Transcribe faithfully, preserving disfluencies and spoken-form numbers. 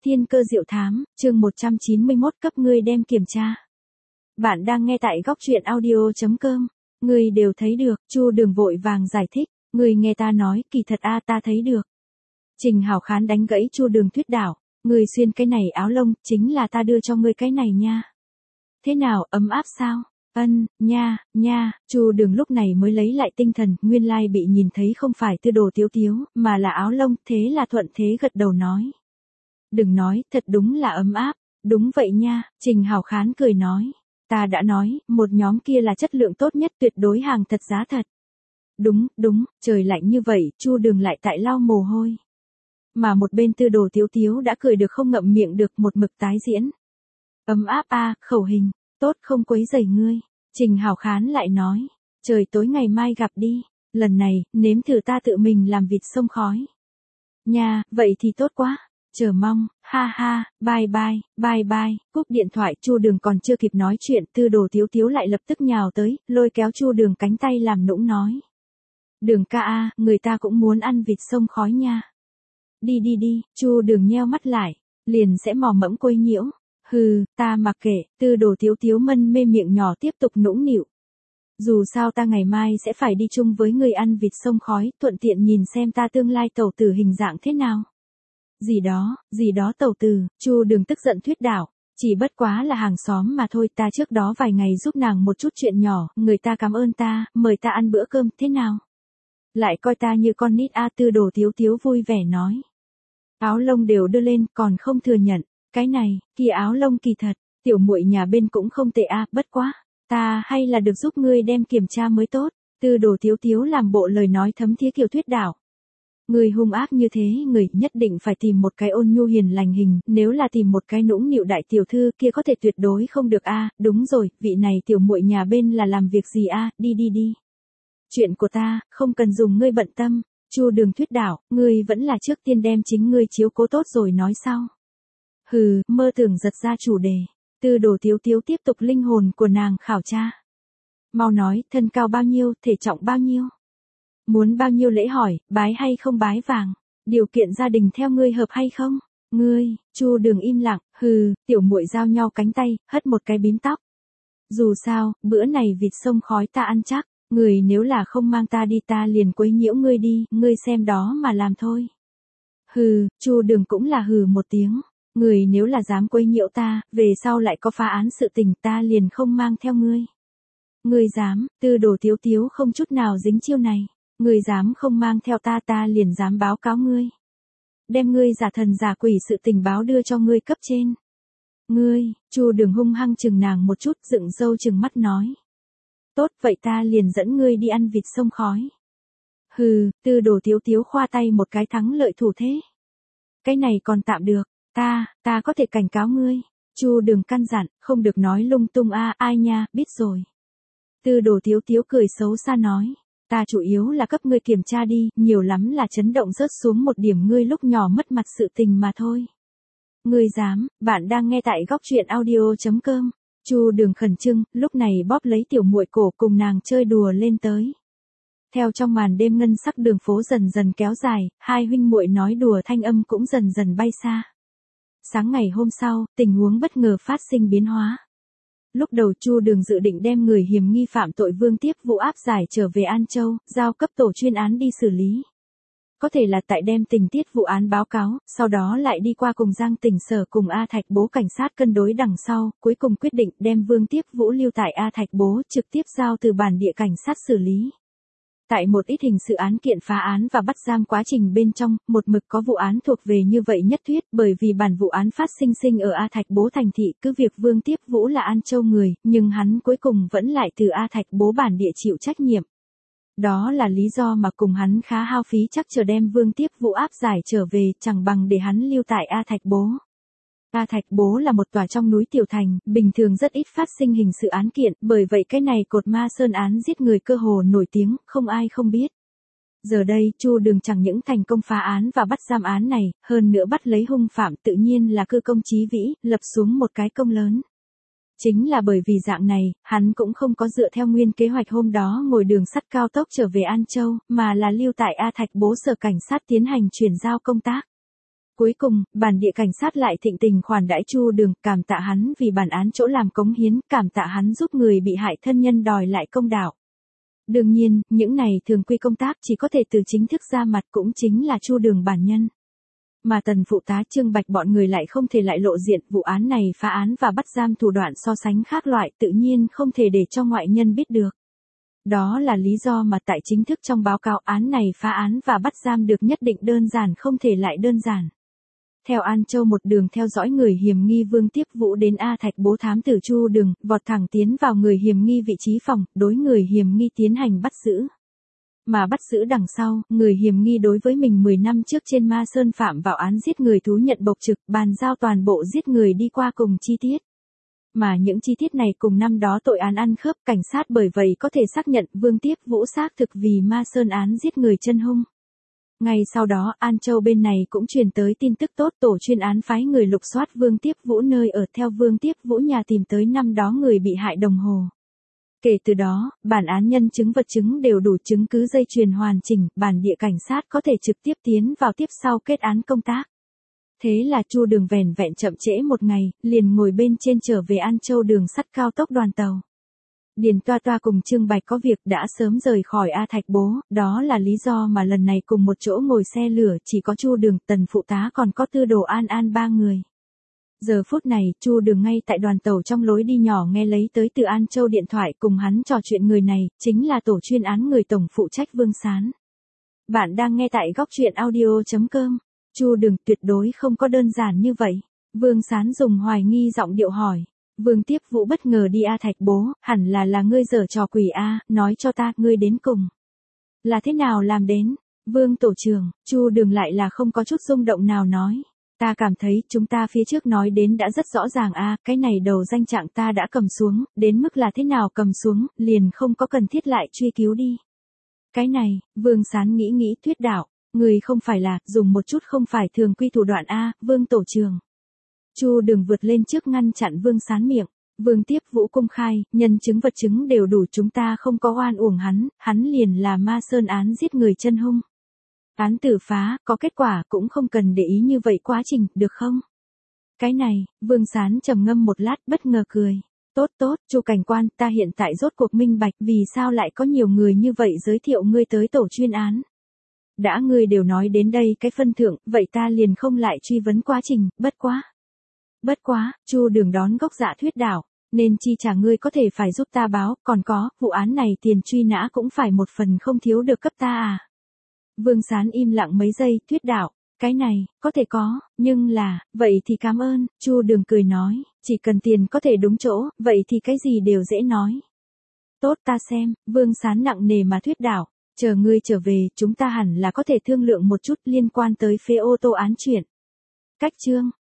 Thiên cơ diệu thám, chương một trăm chín mươi mốt cấp ngươi đem kiểm tra. Bạn đang nghe tại góc truyện audio chấm com. Ngươi đều thấy được, Chu Đường vội vàng giải thích, ngươi nghe ta nói, kỳ thật a ta thấy được. Trình Hảo Khán đánh gãy Chu Đường thuyết đảo, ngươi xuyên cái này áo lông, chính là ta đưa cho ngươi cái này nha. Thế nào, ấm áp sao? Ân, nha, nha, Chu Đường lúc này mới lấy lại tinh thần, nguyên lai bị nhìn thấy không phải Tư Đồ Tiếu Tiếu, mà là áo lông, thế là thuận thế gật đầu nói. Đừng nói, thật đúng là ấm áp, đúng vậy nha, Trình Hảo Khán cười nói. Ta đã nói, một nhóm kia là chất lượng tốt nhất, tuyệt đối hàng thật giá thật. Đúng, đúng, trời lạnh như vậy, Chu Đường lại tại lau mồ hôi. Mà một bên Tư Đồ Tiếu Tiếu đã cười được không ngậm miệng được, một mực tái diễn. Ấm áp a, khẩu hình, tốt không quấy rầy ngươi. Trình Hảo Khán lại nói, trời tối ngày mai gặp đi, lần này, nếm thử ta tự mình làm vịt sông khói. Nha, vậy thì tốt quá. Chờ mong, ha ha, bye bye, bye bye, cúp điện thoại. Chu Đường còn chưa kịp nói chuyện, Tư Đồ Tiếu Tiếu lại lập tức nhào tới, lôi kéo Chu Đường cánh tay làm nũng nói. Đường ca a, người ta cũng muốn ăn vịt sông khói nha. Đi đi đi, Chu Đường nheo mắt lại, liền sẽ mò mẫm quấy nhiễu. Hừ, ta mặc kệ, Tư Đồ Tiếu Tiếu mân mê miệng nhỏ tiếp tục nũng nịu. Dù sao ta ngày mai sẽ phải đi chung với người ăn vịt sông khói, thuận tiện nhìn xem ta tương lai tẩu tử hình dạng thế nào. Gì đó, gì đó tẩu tử, Chu Đường tức giận thuyết đảo, chỉ bất quá là hàng xóm mà thôi, ta trước đó vài ngày giúp nàng một chút chuyện nhỏ, người ta cảm ơn ta, mời ta ăn bữa cơm, thế nào? Lại coi ta như con nít a. Tư Đồ Tiếu Tiếu vui vẻ nói. Áo lông đều đưa lên, còn không thừa nhận, cái này, kia áo lông kỳ thật, tiểu muội nhà bên cũng không tệ a, bất quá, ta hay là được giúp ngươi đem kiểm tra mới tốt. Tư Đồ Tiếu Tiếu làm bộ lời nói thấm thía kiểu thuyết đảo. Người hung ác như thế, người nhất định phải tìm một cái ôn nhu hiền lành hình, nếu là tìm một cái nũng nịu đại tiểu thư kia có thể tuyệt đối không được a. Đúng rồi, vị này tiểu muội nhà bên là làm việc gì a, đi đi đi. Chuyện của ta, không cần dùng ngươi bận tâm. Chu Đường thuyết đảo, ngươi vẫn là trước tiên đem chính ngươi chiếu cố tốt rồi nói sau. Hừ, mơ tưởng giật ra chủ đề. Tư Đồ Tiếu Tiếu tiếp tục linh hồn của nàng khảo tra. Mau nói, thân cao bao nhiêu, thể trọng bao nhiêu? Muốn bao nhiêu lễ hỏi, bái hay không bái vàng? Điều kiện gia đình theo ngươi hợp hay không? Ngươi, Chu Đường im lặng, hừ, tiểu muội giao nhau cánh tay, hất một cái bím tóc. Dù sao, bữa này vịt sông khói ta ăn chắc, người nếu là không mang ta đi ta liền quấy nhiễu ngươi đi, ngươi xem đó mà làm thôi. Hừ, Chu Đường cũng là hừ một tiếng, người nếu là dám quấy nhiễu ta, về sau lại có phá án sự tình ta liền không mang theo ngươi. Ngươi dám, Tư Đồ Tiếu Tiếu không chút nào dính chiêu này. Ngươi dám không mang theo ta ta liền dám báo cáo ngươi. Đem ngươi giả thần giả quỷ sự tình báo đưa cho ngươi cấp trên. Ngươi, Chu Đường hung hăng chừng nàng một chút, dựng râu chừng mắt nói. Tốt, vậy ta liền dẫn ngươi đi ăn vịt sông khói. Hừ, Tư Đồ Tiếu Tiếu khoa tay một cái thắng lợi thủ thế. Cái này còn tạm được, ta, ta có thể cảnh cáo ngươi. Chu Đường căn dặn, không được nói lung tung a, ai nha, biết rồi. Tư Đồ Tiếu Tiếu cười xấu xa nói. Ta chủ yếu là cấp ngươi kiểm tra đi, nhiều lắm là chấn động rớt xuống một điểm ngươi lúc nhỏ mất mặt sự tình mà thôi. Ngươi dám, bạn đang nghe tại góc truyện audio chấm com. Chu Đường khẩn trương, lúc này bóp lấy tiểu muội cổ cùng nàng chơi đùa lên tới. Theo trong màn đêm ngân sắc đường phố dần dần kéo dài, hai huynh muội nói đùa thanh âm cũng dần dần bay xa. Sáng ngày hôm sau, tình huống bất ngờ phát sinh biến hóa. Lúc đầu Chu Đường dự định đem người hiểm nghi phạm tội Vương Tiếp Vũ áp giải trở về An Châu, giao cấp tổ chuyên án đi xử lý. Có thể là tại đem tình tiết vụ án báo cáo, sau đó lại đi qua cùng Giang Tỉnh Sở cùng A Thạch Bố cảnh sát cân đối đằng sau, cuối cùng quyết định đem Vương Tiếp Vũ lưu tại A Thạch Bố trực tiếp giao từ bản địa cảnh sát xử lý. Tại một ít hình sự án kiện phá án và bắt giam quá trình bên trong, một mực có vụ án thuộc về như vậy nhất thuyết, bởi vì bản vụ án phát sinh sinh ở A Thạch Bố thành thị, cứ việc Vương Tiếp Vũ là An Châu người, nhưng hắn cuối cùng vẫn lại từ A Thạch Bố bản địa chịu trách nhiệm. Đó là lý do mà cùng hắn khá hao phí chắc chờ đem Vương Tiếp Vũ áp giải trở về, chẳng bằng để hắn lưu tại A Thạch Bố. A Thạch Bố là một tòa trong núi tiểu thành, bình thường rất ít phát sinh hình sự án kiện, bởi vậy cái này cột ma sơn án giết người cơ hồ nổi tiếng, không ai không biết. Giờ đây, Chu Đường chẳng những thành công phá án và bắt giam án này, hơn nữa bắt lấy hung phạm tự nhiên là cư công chí vĩ, lập xuống một cái công lớn. Chính là bởi vì dạng này, hắn cũng không có dựa theo nguyên kế hoạch hôm đó ngồi đường sắt cao tốc trở về An Châu, mà là lưu tại A Thạch Bố sở cảnh sát tiến hành chuyển giao công tác. Cuối cùng, bản địa cảnh sát lại thịnh tình khoản đãi Chu Đường, cảm tạ hắn vì bản án chỗ làm cống hiến, cảm tạ hắn giúp người bị hại thân nhân đòi lại công đạo. Đương nhiên, những này thường quy công tác chỉ có thể từ chính thức ra mặt, cũng chính là Chu Đường bản nhân. Mà Tần phụ tá Trương Bạch bọn người lại không thể lại lộ diện, vụ án này phá án và bắt giam thủ đoạn so sánh khác loại, tự nhiên không thể để cho ngoại nhân biết được. Đó là lý do mà tại chính thức trong báo cáo án này phá án và bắt giam được nhất định đơn giản không thể lại đơn giản. Theo An Châu một đường theo dõi người hiểm nghi Vương Tiếp Vũ đến A Thạch Bố thám tử Chu Đường, vọt thẳng tiến vào người hiểm nghi vị trí phòng, đối người hiểm nghi tiến hành bắt giữ. Mà bắt giữ đằng sau, người hiểm nghi đối với mình mười năm trước trên Ma Sơn phạm vào án giết người thú nhận bộc trực, bàn giao toàn bộ giết người đi qua cùng chi tiết. Mà những chi tiết này cùng năm đó tội án ăn khớp, cảnh sát bởi vậy có thể xác nhận Vương Tiếp Vũ xác thực vì Ma Sơn án giết người chân hung. Ngay sau đó, An Châu bên này cũng truyền tới tin tức tốt, tổ chuyên án phái người lục soát Vương Tiếp Vũ nơi ở, theo Vương Tiếp Vũ nhà tìm tới năm đó người bị hại đồng hồ. Kể từ đó, bản án nhân chứng vật chứng đều đủ chứng cứ dây chuyền hoàn chỉnh, bản địa cảnh sát có thể trực tiếp tiến vào tiếp sau kết án công tác. Thế là Chu Đường vẻn vẹn chậm trễ một ngày, liền ngồi bên trên trở về An Châu đường sắt cao tốc đoàn tàu. Điền Toa Toa cùng Trương Bạch có việc đã sớm rời khỏi A Thạch Bố, đó là lý do mà lần này cùng một chỗ ngồi xe lửa chỉ có Chu Đường, Tần phụ tá còn có Tư Đồ An An ba người. Giờ phút này, Chu Đường ngay tại đoàn tàu trong lối đi nhỏ nghe lấy tới từ An Châu điện thoại, cùng hắn trò chuyện người này, chính là tổ chuyên án người tổng phụ trách Vương Sán. Bạn đang nghe tại góc truyện audio chấm com. Chu Đường tuyệt đối không có đơn giản như vậy. Vương Sán dùng hoài nghi giọng điệu hỏi. Vương Tiếp Vũ bất ngờ đi A Thạch Bố, hẳn là là ngươi giở trò quỷ A, nói cho ta, ngươi đến cùng. Là thế nào làm đến? Vương tổ trưởng, Chu Đường lại là không có chút rung động nào nói. Ta cảm thấy chúng ta phía trước nói đến đã rất rõ ràng a, cái này đầu danh trạng ta đã cầm xuống, đến mức là thế nào cầm xuống, liền không có cần thiết lại truy cứu đi. Cái này, Vương Sán nghĩ nghĩ thuyết đạo, người không phải là, dùng một chút không phải thường quy thủ đoạn a, Vương tổ trưởng. Chu Đường vượt lên trước ngăn chặn Vương Sán miệng, Vương Tiếp Vũ công khai, nhân chứng vật chứng đều đủ, chúng ta không có oan uổng hắn, hắn liền là Ma Sơn án giết người chân hung. Án tử phá, có kết quả cũng không cần để ý như vậy quá trình, được không? Cái này, Vương Sán trầm ngâm một lát, bất ngờ cười. Tốt tốt, Chu cảnh quan, ta hiện tại rốt cuộc minh bạch, vì sao lại có nhiều người như vậy giới thiệu ngươi tới tổ chuyên án. Đã ngươi đều nói đến đây cái phân thượng, vậy ta liền không lại truy vấn quá trình, bất quá. Bất quá, Chu Đường đón gốc dạ thuyết đạo, nên chi trả ngươi có thể phải giúp ta báo, còn có, vụ án này tiền truy nã cũng phải một phần không thiếu được cấp ta à. Vương Sán im lặng mấy giây, thuyết đạo, cái này, có thể có, nhưng là, vậy thì cảm ơn, Chu Đường cười nói, chỉ cần tiền có thể đúng chỗ, vậy thì cái gì đều dễ nói. Tốt ta xem, Vương Sán nặng nề mà thuyết đạo, chờ ngươi trở về, chúng ta hẳn là có thể thương lượng một chút liên quan tới phê ô tô án chuyện. Cách chương.